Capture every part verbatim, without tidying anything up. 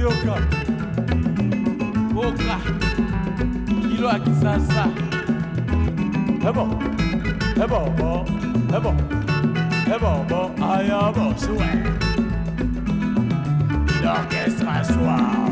Yoka Boka Kilo à Kisasa. C'est bon, c'est bon, bon, c'est bon, c'est bon, bon, aïe, bon, souhait. L'orchestre a soif.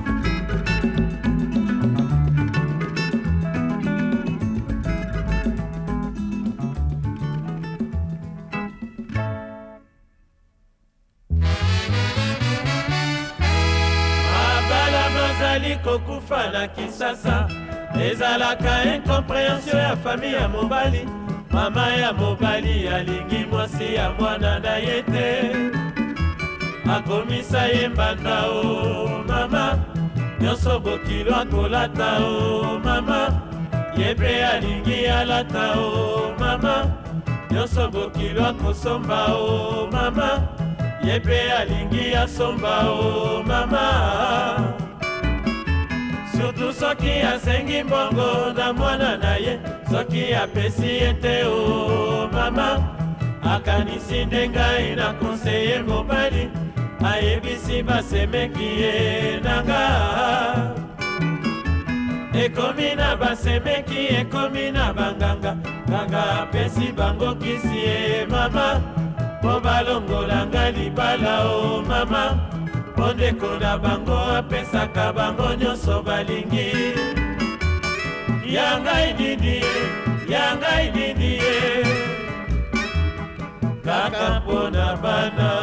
Kokufa na Kisasa ezalaka incompréhension ya famille ya mobali. Mama ya mobali alingi mwasi ya mwana na ye te, akomisa ye mbanda o mama, nyonso bokilo akolata o mama, ye mpe alingi alata o mama, nyonso bokilo akosomba o mama, ye mpe alingi asomba o mama. Surtout soki asengi mbongo na mwana na ye, soki apesi ye te o mama, akanisi nde ngai na konseye mobali, ayebisi basemeki ye nanga. Ekomi na basemeki, ekomi na banganga, kanga apesi bango kisi ye mama, po balongola nga libala o mama, ondeko na bango apesaka bango nyonso balingi. Yangai nini ye, yangai nini ye, kaka mpona bana.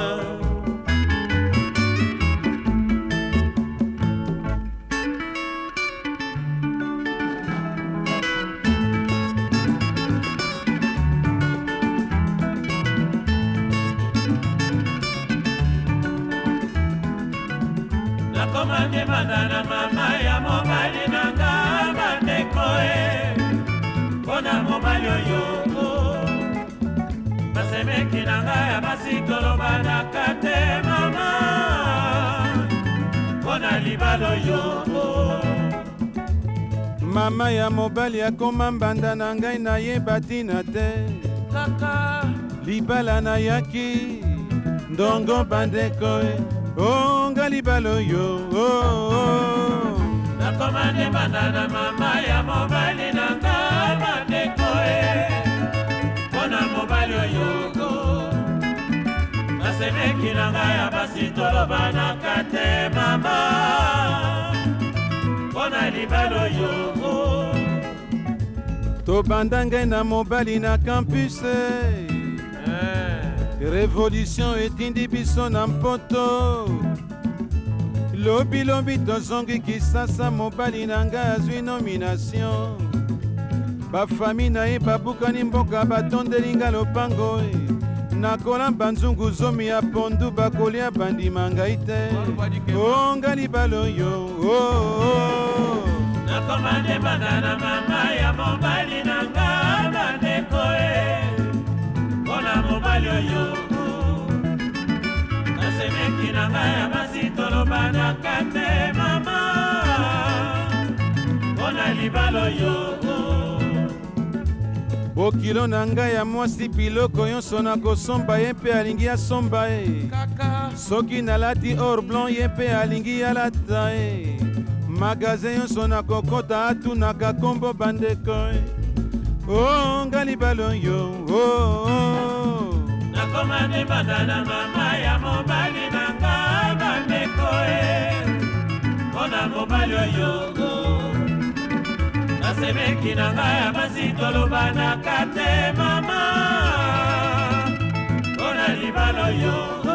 Nakomande mandana mama ya mobali nanga bandeko e, pona mobali oyo basemeki nanga ya basi tolobanaka te mama, pona libala oyo. Mama ya mobali akoma mbanda na ngai nayeba tina te, kaka libala na yaki ndongo bandeko e, oh nga libala oyo oh, oh. Nakomande bandana mama ya mobali nanga bandeko e, pona mobali oyo basemeki nanga ya basi tolobanaka te mama, pona libala oyo. Tobanda ngai na mobali na campus eh. Révolution etindi biso na mpoto, lobi lobi tozongi Kisasa, mobali na ngai azwi nomination, bafami na ye babukani mboka batondeli nga lopango e, nakolamba nzungu zomi ya pondu bakolia bandima ngai te, o nga libala oyo oh, oh. Nakomande bandana mama ya mobali na nga bandeko e, pona mobali oyo nasemeki na ngai ya basi tolobanaka te mama, pona libala oyo. Bokilo na ngai ya mwasi biloko nyonso nakosomba ye mpe alingi asomba e, soki nalati or blanc ye mpe alingi alata e, magasin nyonso nakokota atunaka kombo bandeko e, oh nga libala oyo oh, oh. Nakomande bandana mama ya mobali nanga bandeko e, pona mobali oyo nasemeki nanga ya basi tolobanaka te mama, pona libala oyo.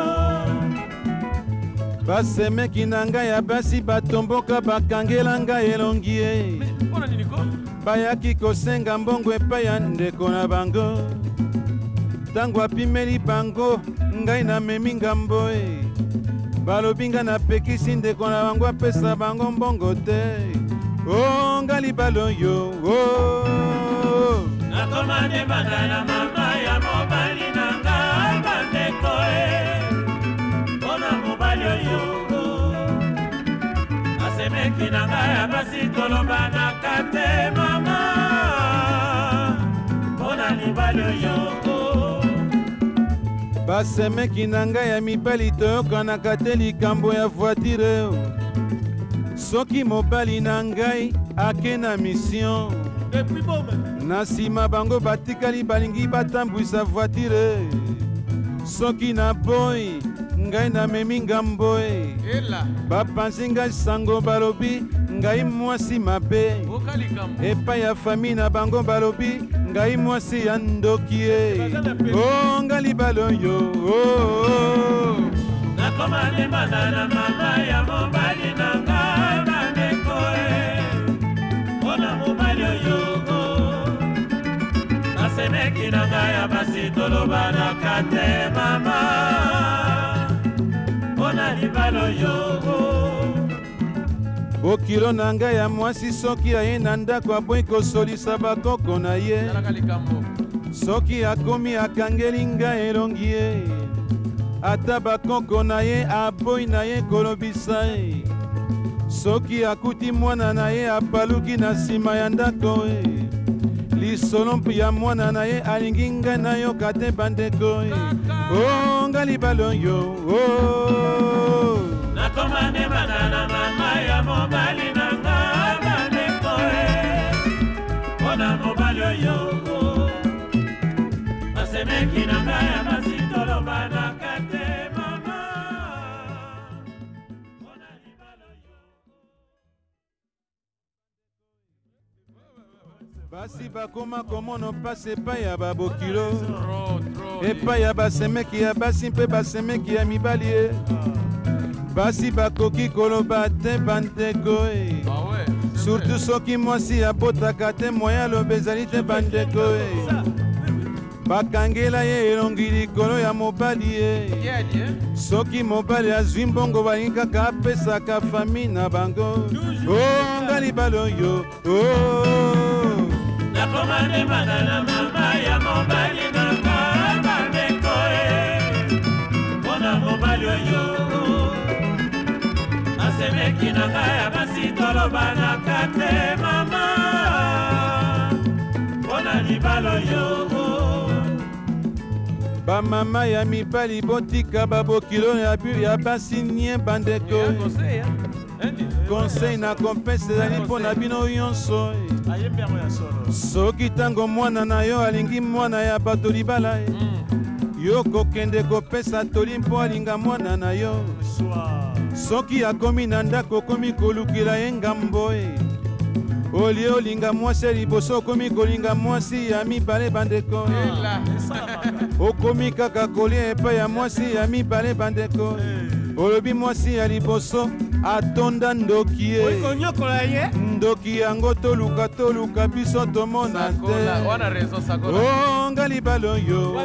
Basemeki na ngai ya basi batomboka bakangela ngai elongi e, bayaki kosenga mbongo epai ya ndeko na bango, ntango apimeli bango ngai namemi ngambo e, balobi ngai napekisi ndeko na bango apesa bango mbongo te, o nga libala oyo oh. Nakomande bandana mama ya mobali nanga bandeko e, pona mobali oyo nasemeki nanga ya basi tolobanaka te mama, pona libala oyo. Basemeki na ngai ya mibali toyokanaka te likambo ya voitire, soki mobali na ngai ake na mission na nsima bango batikali balingi batambwisa voitire soki na boyi ngai namemi ngambo e bapanzi ngai sango balobi ngai mwasi mabe epai ya fami na bango balobi ngai mwasi ya ndoki e o ngai libala oyo nakoma ndemana na mama ya mobali na ngai bandeko e mpona mobali oyo nasemeki na ngai ya basi tolobanaka te mama mpona libala oyo bokilo na ngai ya mwasi soki aye na ndako aboyi kosolisa bakoko na ye soki akomi akangeli ngai elongi ye ata bakoko na ye aboyi na ye kolobisa ye soki akuti mwana na ye apaluki na nsima ya ndako e lisolo ya mwana na ye alingi ngai nayoka te bandeko e o ngai libala oyo nakoma ndemana na mama ya mobali na ngai bandeko e mpona mobali oyo nasemeki na ngai ya basi tolobanaka te mama mpona libala oyo basi bakoma komona mpasi epai ya babokilo epai ya basemeki ya basi mpe basemeki ya mibali e basi bakoki koloba te bandeko e surtout soki mwasi abotaka te moya aloba ezali te bandeko e bakangela ye elongi likolo ya mobali e soki mobali azwi mbongo balingi kaka apesaka fami na bango o ngai libala oyo nakoma ndemana na mama ya mobali na ngai bandeko e mpona mobali oyo nasemeki na ngai ya basi tolobanaka te mama mpona libala oyo bamama ya mibali botika babokilo ya basi nie bandeko conseil na kompese ezali mpo na bino nyonso soki ntango mwana na yo alingi mwana ya bato libala e yo kokende kopesa toli mpo alinga mwana na yo soki akomi na ndako okomi kolukila ye ngambo e olie olinga mwasi ya liboso okomi kolinga mwasi ya mibale bandeko okomi kaka kolia epai ya mwasi ya mibale bandeko olobi mwasi ya liboso atonda ndoki ye ndoki yango toluka toluka biso tomona te o ngai libala oyo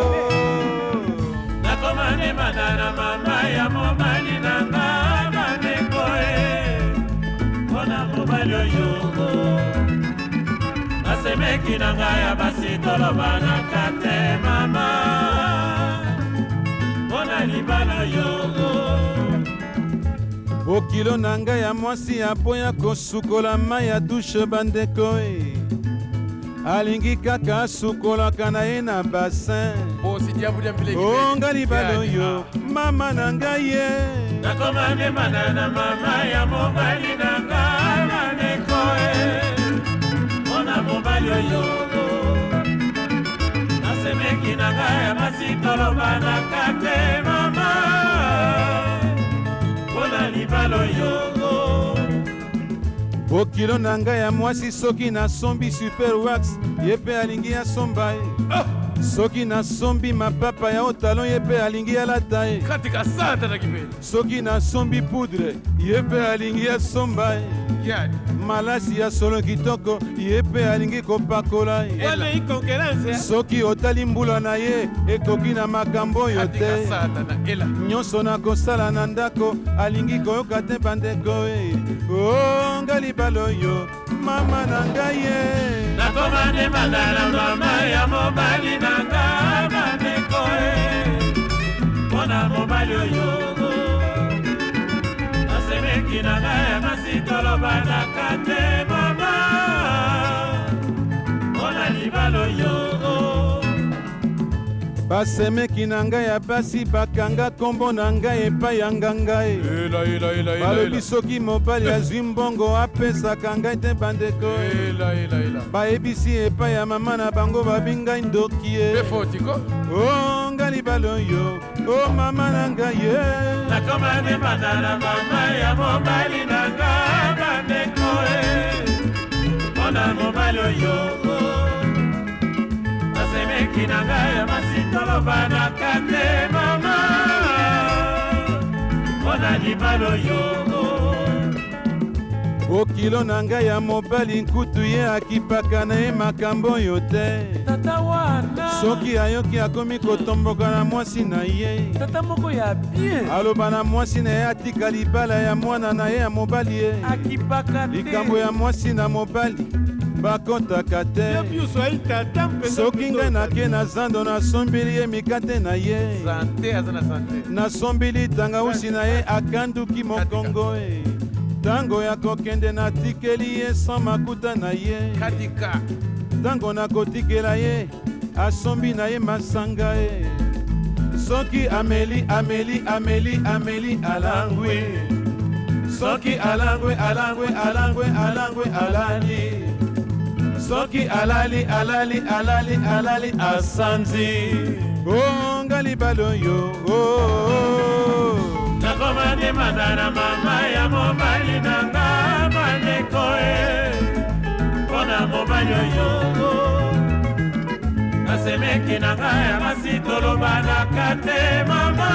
nakoma ndemana na mama ya mobali na ngai bandeko e mpona mobali oyo nasemeki na ngai ya basi tolobanaka te mama mpona libala oyo bokilo na ngai ya mwasi apoya kosukola mai ya dushe bandeko e alingi kaka asukolaka na ye na basin o ngai libala oyo mama na ngai ye nakoma ndemana na mama ya mobali na ngai bandeko e mpona mobali oyo nasemeki na ngai ya basi tolobanaka te mama mpona libala oyo bokilo na ngai ya mwasi soki nasombi super wax ye mpe alingi asomba ye soki nasombi mapapa ya otalon ye mpe alingi alata ye soki nasombi poudre ye mpe alingi asomba ye malasi ya solo kitoko ye mpe alingi kopakola ye soki otali mbula na ye ekoki na makambo oyo te nyonso nakosala na ndako alingi koyoka te bandeko e o ngai libala oyo mama na ngai ye nakoma ndemana na mama ya mobali na ngai bandeko e mpona mobali oyo nasemeki na ngai ya basi tolobanaka te mama mpona libala oyo basemeki na ngai ya basi bakanga nkombo na ngai epai ya nganga e. Balobi soki mobali azwi mbongo apesaka ngai te bandeko e. Bayebisi epai ya mama na bango babi ngai ndoki e. O ngai libala oyo o mama na ngai e. nakoma ndemana na mama ya mobali na ngai bandeko e. mpona mobali oyo nasemeki na ngai ya masitolobanaka te mama mpona libala oyo. Okilo na ngai ya mobali nkutu ye akipaka na ye makambo oyo te. Tata wana soki ayoki akomi kotomboka na mwasi na ye. Tata moko ya bien aloba na mwasi na ye atika libala ya mwana na ye ya mobali ye. akipaka te likambo ya mwasi na mobali bakotaka te. soki ngai nake na zando nasombeli ye mikate na ye. nasombeli tangausi na ye akanduki mokongo e. Tango ya kokende natikeli ye sans makuta na ye. Tango nakotikela ye asombi na ye masanga e. Soki ameli ameli ameli ameli alangwe. Soki alangwe alangwe alangwe alangwe alali. Soki alali alali alali alali asanzi. Oh ngali baloyo oh. nakoma ndemana na mama ya mobali na nga bandeko e. mpona mobali oyo nasemeki na nga ya masi tolobanaka te mama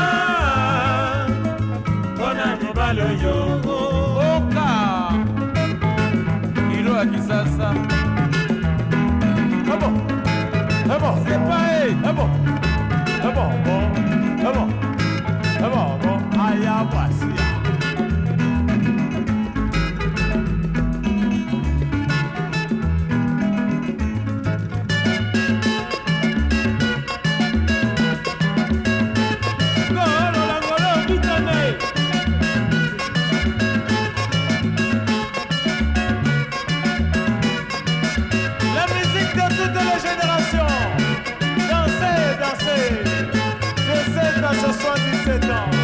mpona mobali oyo. oka kilo ya kisasa ebo ebo sepae ebo ebo ebo ebo ebo aya wasia. Golo la golo bitane. La musique de toutes les générations. Dansez, dansez. De sept à soixante-dix-sept ans.